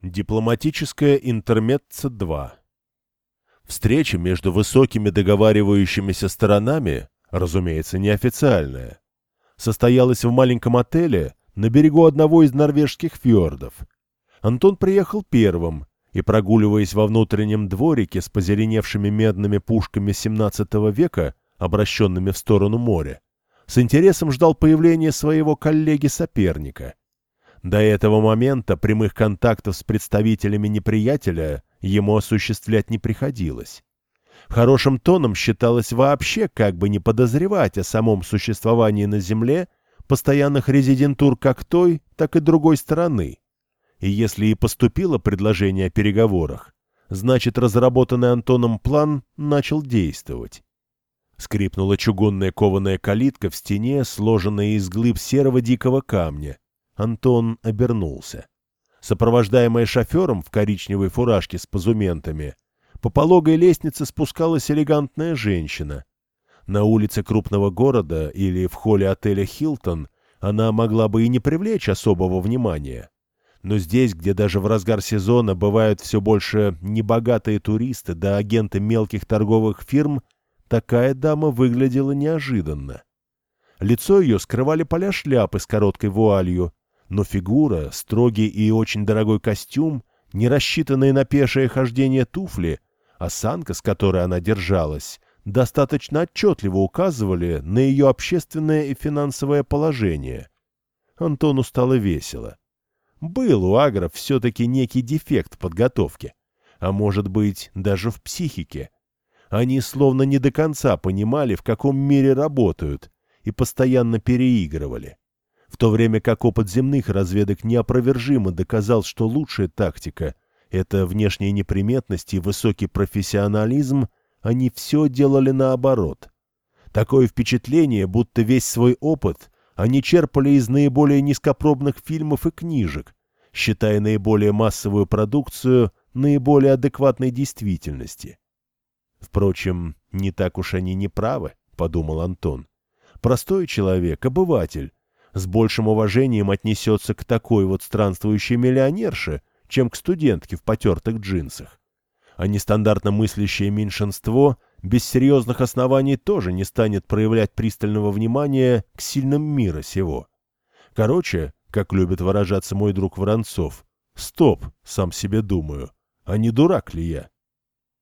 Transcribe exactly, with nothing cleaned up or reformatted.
Дипломатическое интермеццо два. Встреча между высокими договаривающимися сторонами, разумеется, неофициальная, состоялась в маленьком отеле на берегу одного из норвежских фьордов. Антон приехал первым и, прогуливаясь во внутреннем дворике с позеленевшими медными пушками семнадцатого века, обращенными в сторону моря, с интересом ждал появления своего коллеги-соперника. До этого момента прямых контактов с представителями неприятеля ему осуществлять не приходилось. Хорошим тоном считалось вообще как бы не подозревать о самом существовании на Земле постоянных резидентур как той, так и другой стороны. И если и поступило предложение о переговорах, значит, разработанный Антоном план начал действовать. Скрипнула чугунная кованая калитка в стене, сложенная из глыб серого дикого камня. Антон обернулся. Сопровождаемая шофером в коричневой фуражке с позументами, по пологой лестнице спускалась элегантная женщина. На улице крупного города или в холле отеля «Хилтон» она могла бы и не привлечь особого внимания. Но здесь, где даже в разгар сезона бывают все больше небогатые туристы да агенты мелких торговых фирм, такая дама выглядела неожиданно. Лицо ее скрывали поля шляпы с короткой вуалью, но фигура, строгий и очень дорогой костюм, не рассчитанные на пешее хождение туфли, осанка, с которой она держалась, достаточно отчетливо указывали на ее общественное и финансовое положение. Антону стало весело. Был у агров все-таки некий дефект в подготовке, а может быть, даже в психике. Они словно не до конца понимали, в каком мире работают, и постоянно переигрывали. В то время как опыт земных разведок неопровержимо доказал, что лучшая тактика — это внешняя неприметность и высокий профессионализм, они все делали наоборот. Такое впечатление, будто весь свой опыт они черпали из наиболее низкопробных фильмов и книжек, считая наиболее массовую продукцию наиболее адекватной действительности. Впрочем, не так уж они не правы, — подумал Антон. Простой человек, обыватель, с большим уважением отнесется к такой вот странствующей миллионерше, чем к студентке в потертых джинсах. А нестандартно мыслящее меньшинство без серьезных оснований тоже не станет проявлять пристального внимания к сильным мира сего. Короче, как любит выражаться мой друг Воронцов, стоп, сам себе думаю, а не дурак ли я?